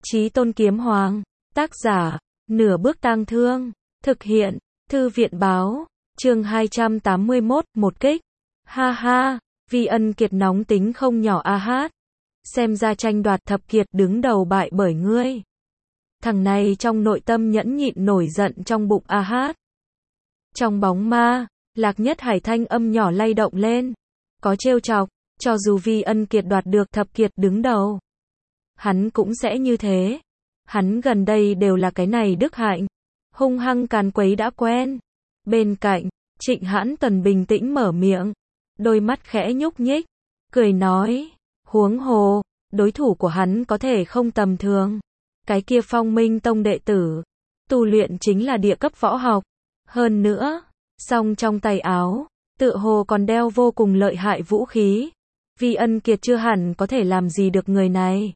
Chí Tôn Kiếm Hoàng, tác giả, Nửa Bước Tang Thương, thực hiện, Thư viện báo, chương 281, một kích. Ha ha, Vi Ân Kiệt nóng tính không nhỏ a hát. Xem ra tranh đoạt thập kiệt đứng đầu bại bởi ngươi. Thằng này trong nội tâm nhẫn nhịn nổi giận trong bụng a hát. Trong bóng ma, Lạc Nhất Hải thanh âm nhỏ lay động lên. Có trêu chọc, cho dù Vi Ân Kiệt đoạt được thập kiệt đứng đầu, hắn cũng sẽ như thế. Hắn gần đây đều là cái này đức hạnh, hung hăng càn quấy đã quen. Bên cạnh, Trịnh Hãn Tuần bình tĩnh mở miệng, đôi mắt khẽ nhúc nhích, cười nói, huống hồ, đối thủ của hắn có thể không tầm thường. Cái kia Phong Minh Tông đệ tử, tu luyện chính là địa cấp võ học. Hơn nữa, song trong tay áo, tựa hồ còn đeo vô cùng lợi hại vũ khí. Vi Ân Kiệt chưa hẳn có thể làm gì được người này.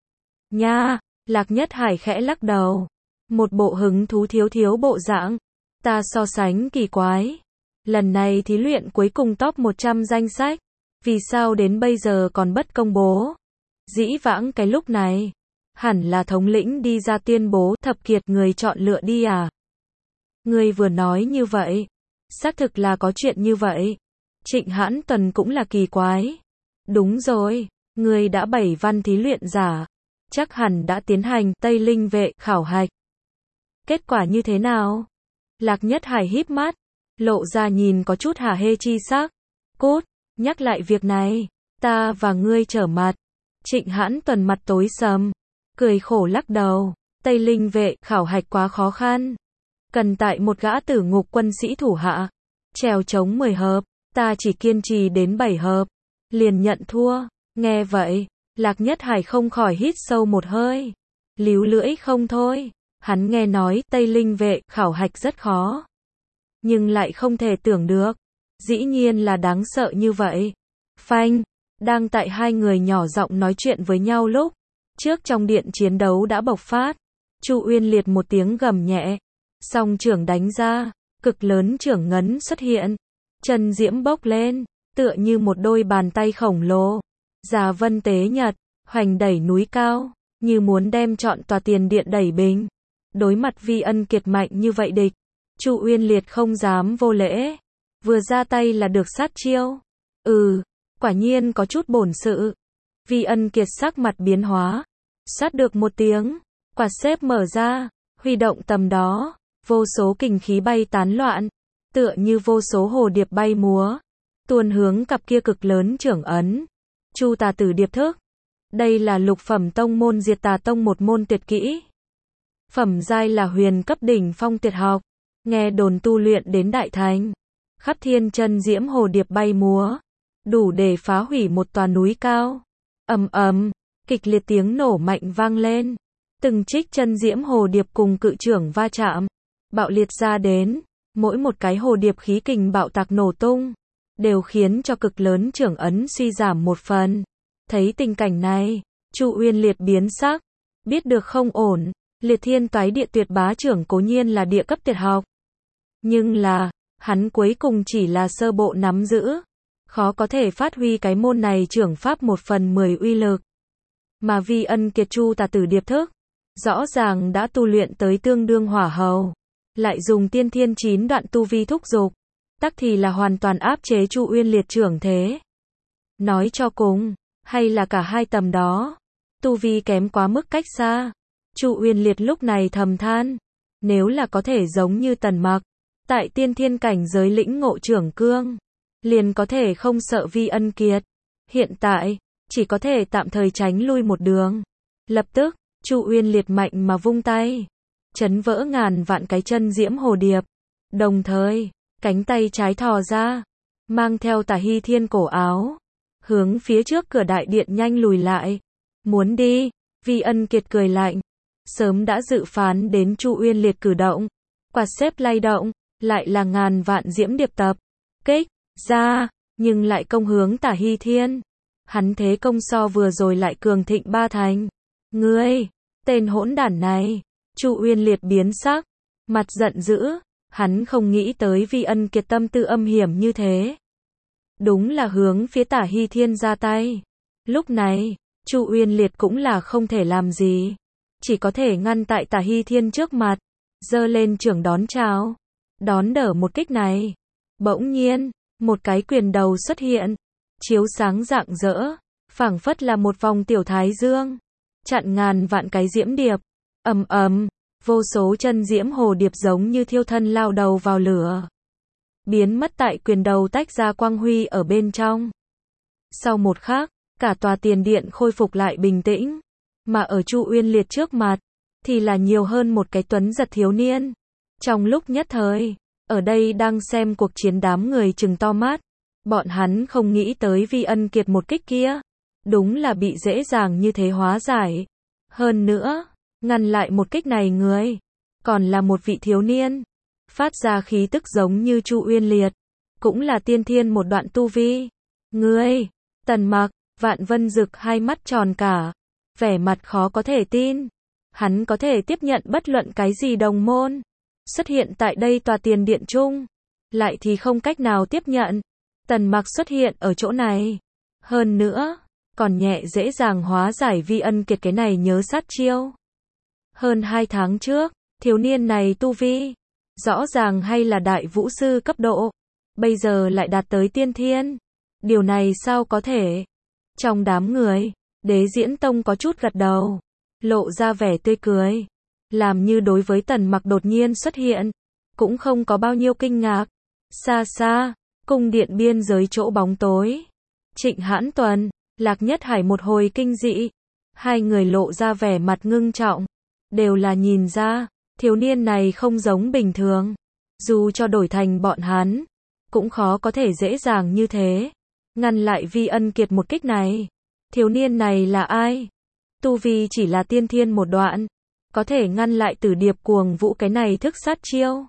Nha, Lạc Nhất Hải khẽ lắc đầu. Một bộ hứng thú thiếu thiếu bộ dạng. Ta so sánh kỳ quái. Lần này thí luyện cuối cùng top 100 danh sách. Vì sao đến bây giờ còn bất công bố? Dĩ vãng cái lúc này, hẳn là thống lĩnh đi ra tuyên bố thập kiệt người chọn lựa đi à? Ngươi vừa nói như vậy, xác thực là có chuyện như vậy. Trịnh Hãn Tuần cũng là kỳ quái. Đúng rồi, ngươi đã 7 văn thí luyện giả, chắc hẳn đã tiến hành Tây Linh vệ khảo hạch. Kết quả như thế nào? Lạc Nhất Hải híp mắt, lộ ra nhìn có chút hả hê chi sắc. Cút, nhắc lại việc này, ta và ngươi trở mặt. Trịnh Hãn Tuần mặt tối sầm, cười khổ lắc đầu. Tây Linh vệ khảo hạch quá khó khăn, cần tại một gã tử ngục quân sĩ thủ hạ trèo chống 10 hợp, ta chỉ kiên trì đến 7 hợp, liền nhận thua. Nghe vậy, Lạc Nhất Hải không khỏi hít sâu một hơi, líu lưỡi không thôi. Hắn nghe nói Tây Linh vệ khảo hạch rất khó, nhưng lại không thể tưởng được, dĩ nhiên là đáng sợ như vậy. Phanh, đang tại hai người nhỏ giọng nói chuyện với nhau lúc trước trong điện chiến đấu đã bộc phát. Chu Uyên Liệt một tiếng gầm nhẹ, song trưởng đánh ra, cực lớn trưởng ngấn xuất hiện, chân diễm bốc lên, tựa như một đôi bàn tay khổng lồ, già vân tế nhật, hoành đẩy núi cao, như muốn đem trọn tòa tiền điện đẩy bình. Đối mặt Vi Ân Kiệt mạnh như vậy địch, Chu Uyên Liệt không dám vô lễ, vừa ra tay là được sát chiêu. Quả nhiên có chút bổn sự. Vi Ân Kiệt sắc mặt biến hóa, sát được một tiếng, quạt xếp mở ra, huy động tầm đó, vô số kình khí bay tán loạn, tựa như vô số hồ điệp bay múa, tuôn hướng cặp kia cực lớn trưởng ấn. Chu Tà Tử điệp thức. Đây là lục phẩm tông môn Diệt Tà Tông một môn tuyệt kỹ. Phẩm giai là huyền cấp đỉnh phong tuyệt học, nghe đồn tu luyện đến đại thành, khắp thiên chân diễm hồ điệp bay múa, đủ để phá hủy một tòa núi cao. Ầm ầm, kịch liệt tiếng nổ mạnh vang lên, từng trích chân diễm hồ điệp cùng cự trưởng va chạm, bạo liệt ra đến, mỗi một cái hồ điệp khí kình bạo tạc nổ tung, đều khiến cho cực lớn trưởng ấn suy giảm một phần. Thấy tình cảnh này, Chu Uyên Liệt biến sắc, biết được không ổn. Liệt Thiên Toái Địa Tuyệt Bá trưởng cố nhiên là địa cấp tuyệt học, nhưng là, hắn cuối cùng chỉ là sơ bộ nắm giữ, khó có thể phát huy cái môn này trưởng pháp 1/10 uy lực. Mà Vi Ân Kiệt Chu Tà Tử điệp thức, rõ ràng đã tu luyện tới tương đương hỏa hầu, lại dùng tiên thiên 9 đoạn tu vi thúc dục, tắc thì là hoàn toàn áp chế Chu Uyên Liệt trưởng thế. Nói cho cùng, hay là cả hai tầm đó, tu vi kém quá mức cách xa. Chu Uyên Liệt lúc này thầm than, nếu là có thể giống như Tần Mặc, tại tiên thiên cảnh giới lĩnh ngộ trưởng cương, liền có thể không sợ Vi Ân Kiệt. Hiện tại, chỉ có thể tạm thời tránh lui một đường. Lập tức, Chu Uyên Liệt mạnh mà vung tay, chấn vỡ ngàn vạn cái chân diễm hồ điệp. Đồng thời, cánh tay trái thò ra, mang theo Tả Hy Thiên cổ áo, hướng phía trước cửa đại điện nhanh lùi lại. Muốn đi? Vi Ân Kiệt cười lạnh. Sớm đã dự phán đến Chu Uyên Liệt cử động, quạt xếp lay động, lại là ngàn vạn diễm điệp tập kích ra, nhưng lại công hướng Tả Hy Thiên. Hắn thế công so vừa rồi lại cường thịnh 3 thành. Ngươi, tên hỗn đản này! Chu Uyên Liệt biến sắc, mặt giận dữ, hắn không nghĩ tới Vi Ân Kiệt tâm tư âm hiểm như thế. Đúng là hướng phía Tả Hy Thiên ra tay. Lúc này, Chu Uyên Liệt cũng là không thể làm gì. chỉ có thể ngăn tại Tả Hy Thiên trước mặt, giơ lên chưởng đón chào, đón đỡ một kích này. Bỗng nhiên, một cái quyền đầu xuất hiện, chiếu sáng rạng rỡ, phảng phất là một vòng tiểu thái dương, chặn ngàn vạn cái diễm điệp. Ầm ầm, vô số chân diễm hồ điệp giống như thiêu thân lao đầu vào lửa, biến mất tại quyền đầu, tách ra quang huy ở bên trong. Sau một khắc, cả tòa tiền điện khôi phục lại bình tĩnh, mà ở Chu Uyên Liệt trước mặt thì là nhiều hơn một cái tuấn giật thiếu niên. Trong lúc nhất thời, ở đây đang xem cuộc chiến đám người trừng to mắt, bọn hắn không nghĩ tới Vi Ân Kiệt một kích kia, đúng là bị dễ dàng như thế hóa giải. Hơn nữa, ngăn lại một kích này người, còn là một vị thiếu niên, phát ra khí tức giống như Chu Uyên Liệt, cũng là tiên thiên một đoạn tu vi. Ngươi, Tần Mặc, Vạn Vân Dực hai mắt tròn cả, vẻ mặt khó có thể tin. Hắn có thể tiếp nhận bất luận cái gì đồng môn xuất hiện tại đây tòa tiền điện chung, lại thì không cách nào tiếp nhận Tần Mặc xuất hiện ở chỗ này. Hơn nữa, còn nhẹ dễ dàng hóa giải Vi Ân Kiệt cái này nhớ sát chiêu. Hơn 2 tháng trước, thiếu niên này tu vi rõ ràng hay là đại vũ sư cấp độ, bây giờ lại đạt tới tiên thiên. Điều này sao có thể? Trong đám người, Đế Diễn Tông có chút gật đầu, lộ ra vẻ tươi cười, làm như đối với Tần Mặc đột nhiên xuất hiện cũng không có bao nhiêu kinh ngạc. Xa xa, cung điện biên giới chỗ bóng tối, Trịnh Hãn Tuần, Lạc Nhất Hải một hồi kinh dị, hai người lộ ra vẻ mặt ngưng trọng, đều là nhìn ra, thiếu niên này không giống bình thường, dù cho đổi thành bọn hắn, cũng khó có thể dễ dàng như thế ngăn lại Vi Ân Kiệt một kích này. Thiếu niên này là ai? Tu vi chỉ là tiên thiên một đoạn, có thể ngăn lại Tử Điệp Cuồng Vũ cái này thức sát chiêu.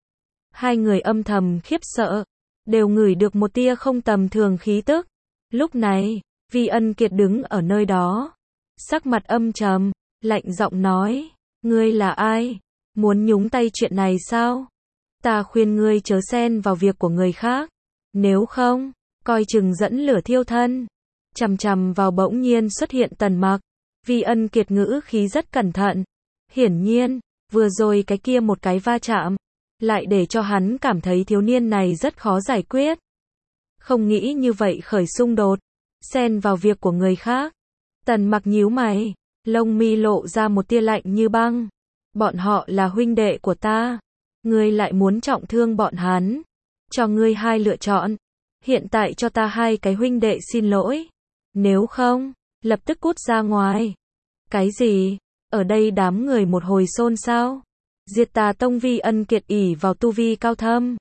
Hai người âm thầm khiếp sợ, đều ngửi được một tia không tầm thường khí tức. Lúc này, Vi Ân Kiệt đứng ở nơi đó, sắc mặt âm trầm, lạnh giọng nói, ngươi là ai? Muốn nhúng tay chuyện này sao? Ta khuyên ngươi chớ xen vào việc của người khác, nếu không, coi chừng dẫn lửa thiêu thân. Chằm chằm vào bỗng nhiên xuất hiện Tần Mặc, Vi Ân Kiệt ngữ khí rất cẩn thận. Hiển nhiên, vừa rồi cái kia một cái va chạm, lại để cho hắn cảm thấy thiếu niên này rất khó giải quyết. Không nghĩ như vậy khởi xung đột, xen vào việc của người khác. Tần Mặc nhíu mày, lông mi lộ ra một tia lạnh như băng. Bọn họ là huynh đệ của ta, ngươi lại muốn trọng thương bọn hắn. Cho ngươi hai lựa chọn, hiện tại cho ta hai cái huynh đệ xin lỗi, nếu không, lập tức cút ra ngoài. Cái gì? Ở đây đám người một hồi xôn xao. Diệt Tà Tông Vi Ân Kiệt ỷ vào tu vi cao thâm,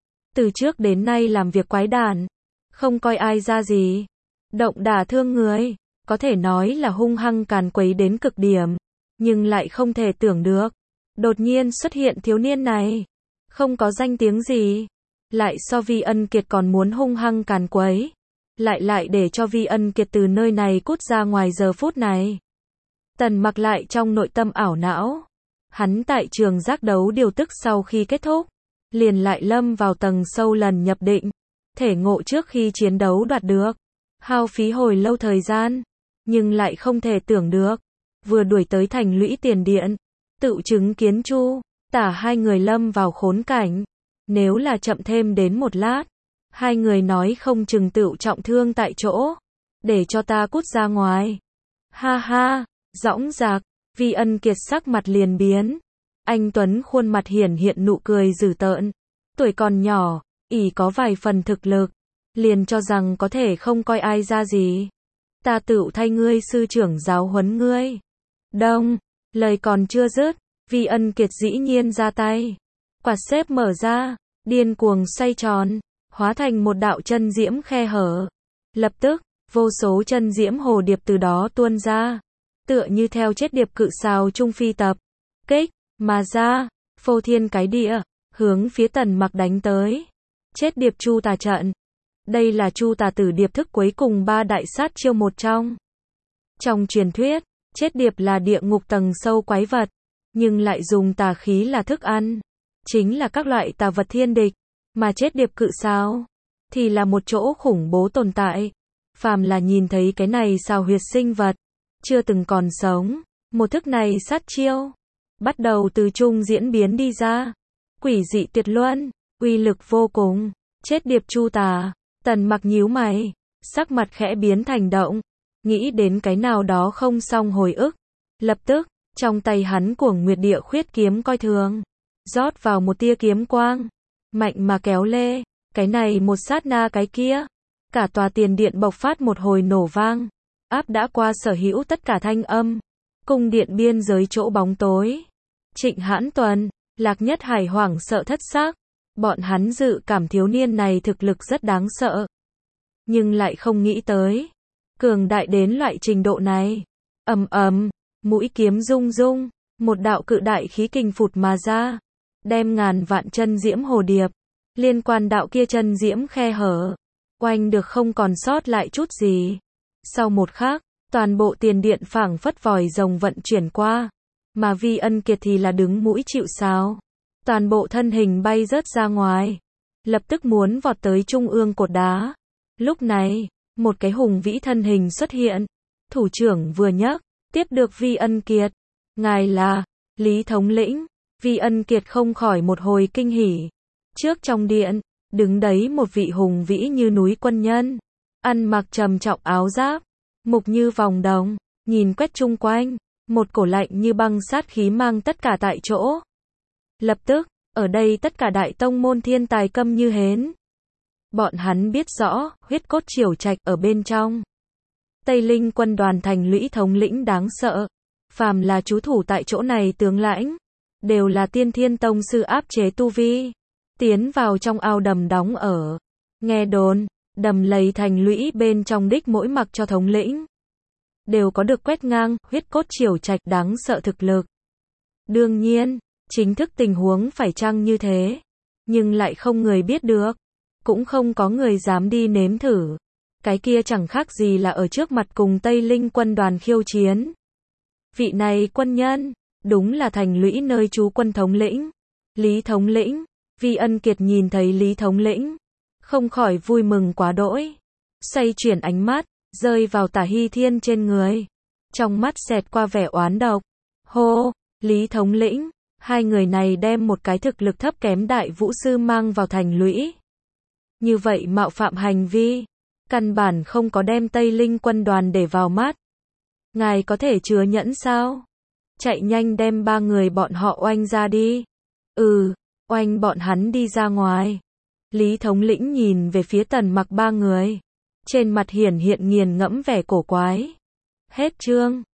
từ trước đến nay làm việc quái đản, không coi ai ra gì, động đả thương người, có thể nói là hung hăng càn quấy đến cực điểm, nhưng lại không thể tưởng được, đột nhiên xuất hiện thiếu niên này, không có danh tiếng gì, lại so Vi Ân Kiệt còn muốn hung hăng càn quấy, lại để cho Vi Ân Kiệt từ nơi này cút ra ngoài giờ phút này. Tần Mặc lại trong nội tâm ảo não. Hắn tại trường giác đấu điều tức sau khi kết thúc, liền lại lâm vào tầng sâu lần nhập định, thể ngộ trước khi chiến đấu đoạt được, hao phí hồi lâu thời gian, nhưng lại không thể tưởng được, vừa đuổi tới thành lũy tiền điện, tự chứng kiến Chu, Tả hai người lâm vào khốn cảnh, nếu là chậm thêm đến một lát, hai người nói không chừng tự trọng thương tại chỗ, để cho ta cút ra ngoài. Ha ha, dõng dạc. Vi Ân Kiệt sắc mặt liền biến, anh tuấn khuôn mặt hiển hiện nụ cười dữ tợn, tuổi còn nhỏ, ỷ có vài phần thực lực, liền cho rằng có thể không coi ai ra gì. Ta tựu thay ngươi sư trưởng giáo huấn ngươi. Đông, lời còn chưa dứt, Vi Ân Kiệt dĩ nhiên ra tay, quạt xếp mở ra, điên cuồng xoay tròn, hóa thành một đạo chân diễm khe hở. Lập tức, vô số chân diễm hồ điệp từ đó tuôn ra, tựa như theo chết điệp cự xào trung phi tập kích mà ra, phô thiên cái địa, hướng phía Tần Mặc đánh tới. Chết điệp Chu Tà trận. Đây là Chu Tà Tử điệp thức cuối cùng 3 đại sát chiêu một trong. Trong truyền thuyết, chết điệp là địa ngục tầng sâu quái vật, nhưng lại dùng tà khí là thức ăn, chính là các loại tà vật thiên địch, mà chết điệp cự xào thì là một chỗ khủng bố tồn tại. Phàm là nhìn thấy cái này xào huyệt sinh vật chưa từng còn sống, Một thức này sát chiêu, bắt đầu từ trung diễn biến đi ra. Quỷ dị tuyệt luân, uy lực vô cùng, chết điệp chu tà. Tần Mặc nhíu mày, sắc mặt khẽ biến thành động, nghĩ đến cái nào đó không xong hồi ức. Lập tức, trong tay hắn cuồng nguyệt địa khuyết kiếm coi thường, rót vào một tia kiếm quang, mạnh mà kéo lê, cái này một sát na cái kia, cả tòa tiền điện bộc phát một hồi nổ vang, áp đã qua sở hữu tất cả thanh âm. Cung điện biên giới chỗ bóng tối, Trịnh Hãn Tuần, Lạc Nhất Hải hoảng sợ thất xác, bọn hắn dự cảm thiếu niên này thực lực rất đáng sợ, nhưng lại không nghĩ tới cường đại đến loại trình độ này. Ầm ầm, mũi kiếm rung rung, một đạo cự đại khí kình phụt mà ra, đem ngàn vạn chân diễm hồ điệp, liên quan đạo kia chân diễm khe hở, oanh được không còn sót lại chút gì. Sau một khắc, toàn bộ tiền điện phảng phất vòi rồng vận chuyển qua, mà Vi Ân Kiệt thì là đứng mũi chịu sào, toàn bộ thân hình bay rớt ra ngoài, lập tức muốn vọt tới trung ương cột đá. Lúc này, một cái hùng vĩ thân hình xuất hiện, thủ trưởng vừa nhấc, tiếp được Vi Ân Kiệt. Ngài là Lý thống lĩnh. Vi Ân Kiệt không khỏi một hồi kinh hỉ. Trước trong điện, đứng đấy một vị hùng vĩ như núi quân nhân, ăn mặc trầm trọng áo giáp, mục như vòng đồng, nhìn quét chung quanh, một cổ lạnh như băng sát khí mang tất cả tại chỗ. Lập tức, ở đây tất cả đại tông môn thiên tài câm như hến. Bọn hắn biết rõ, huyết cốt triều trạch ở bên trong. Tây Linh quân đoàn thành lũy thống lĩnh đáng sợ. Phàm là trú thủ tại chỗ này tướng lãnh, đều là tiên thiên tông sư áp chế tu vi. Tiến vào trong ao đầm đóng ở. Nghe đồn, đầm lầy thành lũy bên trong đích mỗi mặc cho thống lĩnh, đều có được quét ngang, huyết cốt triều trạch đáng sợ thực lực. Đương nhiên, chính thức tình huống phải chăng như thế, nhưng lại không người biết được. Cũng không có người dám đi nếm thử. Cái kia chẳng khác gì là ở trước mặt cùng Tây Linh quân đoàn khiêu chiến. Vị này quân nhân, đúng là thành lũy nơi trú quân thống lĩnh. Lý thống lĩnh. Vi Ân Kiệt nhìn thấy Lý thống lĩnh, không khỏi vui mừng quá đỗi. Xoay chuyển ánh mắt, rơi vào Tả Hy Thiên trên người. Trong mắt xẹt qua vẻ oán độc. Hô, Lý thống lĩnh, hai người này đem một cái thực lực thấp kém đại vũ sư mang vào thành lũy. Như vậy mạo phạm hành vi, căn bản không có đem Tây Linh quân đoàn để vào mắt. Ngài có thể chứa nhẫn sao? Chạy nhanh đem ba người bọn họ oanh ra đi. Oanh bọn hắn đi ra ngoài. Lý thống lĩnh nhìn về phía Tần Mặc ba người, trên mặt hiển hiện nghiền ngẫm vẻ cổ quái. Hết chương.